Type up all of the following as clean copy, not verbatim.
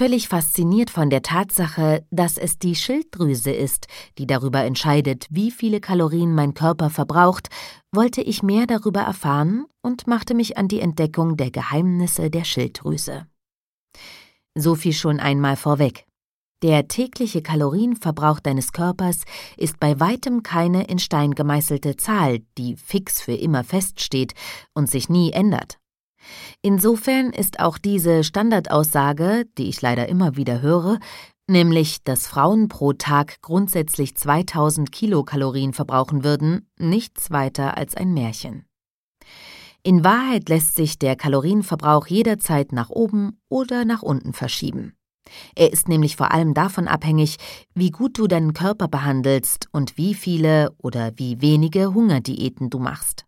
völlig fasziniert von der Tatsache, dass es die Schilddrüse ist, die darüber entscheidet, wie viele Kalorien mein Körper verbraucht, wollte ich mehr darüber erfahren und machte mich an die Entdeckung der Geheimnisse der Schilddrüse. So viel schon einmal vorweg. Der tägliche Kalorienverbrauch deines Körpers ist bei weitem keine in Stein gemeißelte Zahl, die fix für immer feststeht und sich nie ändert. Insofern ist auch diese Standardaussage, die ich leider immer wieder höre, nämlich, dass Frauen pro Tag grundsätzlich 2000 Kilokalorien verbrauchen würden, nichts weiter als ein Märchen. In Wahrheit lässt sich der Kalorienverbrauch jederzeit nach oben oder nach unten verschieben. Er ist nämlich vor allem davon abhängig, wie gut du deinen Körper behandelst und wie viele oder wie wenige Hungerdiäten du machst.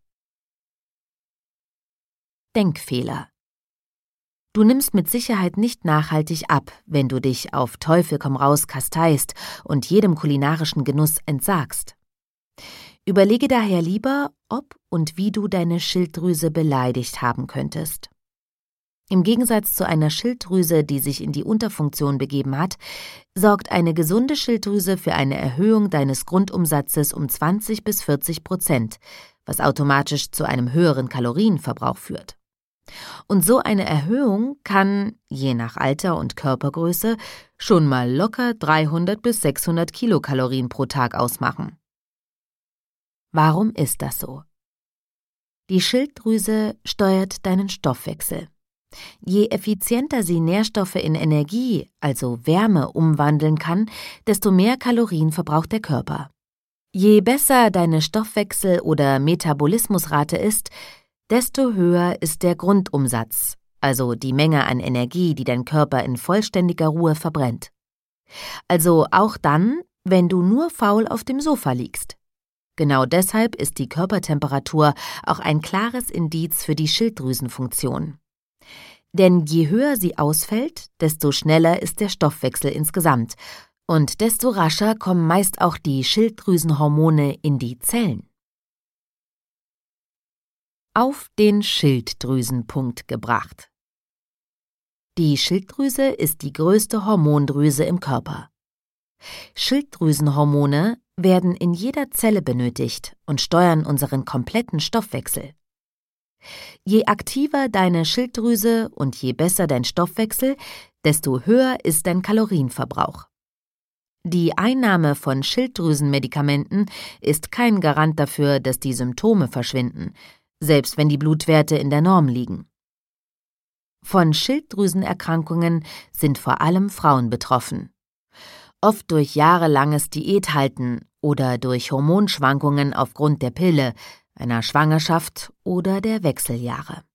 Denkfehler. Du nimmst mit Sicherheit nicht nachhaltig ab, wenn du dich auf Teufel komm raus kasteist und jedem kulinarischen Genuss entsagst. Überlege daher lieber, ob und wie du deine Schilddrüse beleidigt haben könntest. Im Gegensatz zu einer Schilddrüse, die sich in die Unterfunktion begeben hat, sorgt eine gesunde Schilddrüse für eine Erhöhung deines Grundumsatzes um 20-40%, was automatisch zu einem höheren Kalorienverbrauch führt. Und so eine Erhöhung kann, je nach Alter und Körpergröße, schon mal locker 300 bis 600 Kilokalorien pro Tag ausmachen. Warum ist das so? Die Schilddrüse steuert deinen Stoffwechsel. Je effizienter sie Nährstoffe in Energie, also Wärme, umwandeln kann, desto mehr Kalorien verbraucht der Körper. Je besser deine Stoffwechsel- oder Metabolismusrate ist, desto höher ist der Grundumsatz, also die Menge an Energie, die dein Körper in vollständiger Ruhe verbrennt. Also auch dann, wenn du nur faul auf dem Sofa liegst. Genau deshalb ist die Körpertemperatur auch ein klares Indiz für die Schilddrüsenfunktion. Denn je höher sie ausfällt, desto schneller ist der Stoffwechsel insgesamt und desto rascher kommen meist auch die Schilddrüsenhormone in die Zellen. Auf den Schilddrüsenpunkt gebracht. Die Schilddrüse ist die größte Hormondrüse im Körper. Schilddrüsenhormone werden in jeder Zelle benötigt und steuern unseren kompletten Stoffwechsel. Je aktiver deine Schilddrüse und je besser dein Stoffwechsel, desto höher ist dein Kalorienverbrauch. Die Einnahme von Schilddrüsenmedikamenten ist kein Garant dafür, dass die Symptome verschwinden, selbst wenn die Blutwerte in der Norm liegen. Von Schilddrüsenerkrankungen sind vor allem Frauen betroffen. Oft durch jahrelanges Diäthalten oder durch Hormonschwankungen aufgrund der Pille, einer Schwangerschaft oder der Wechseljahre.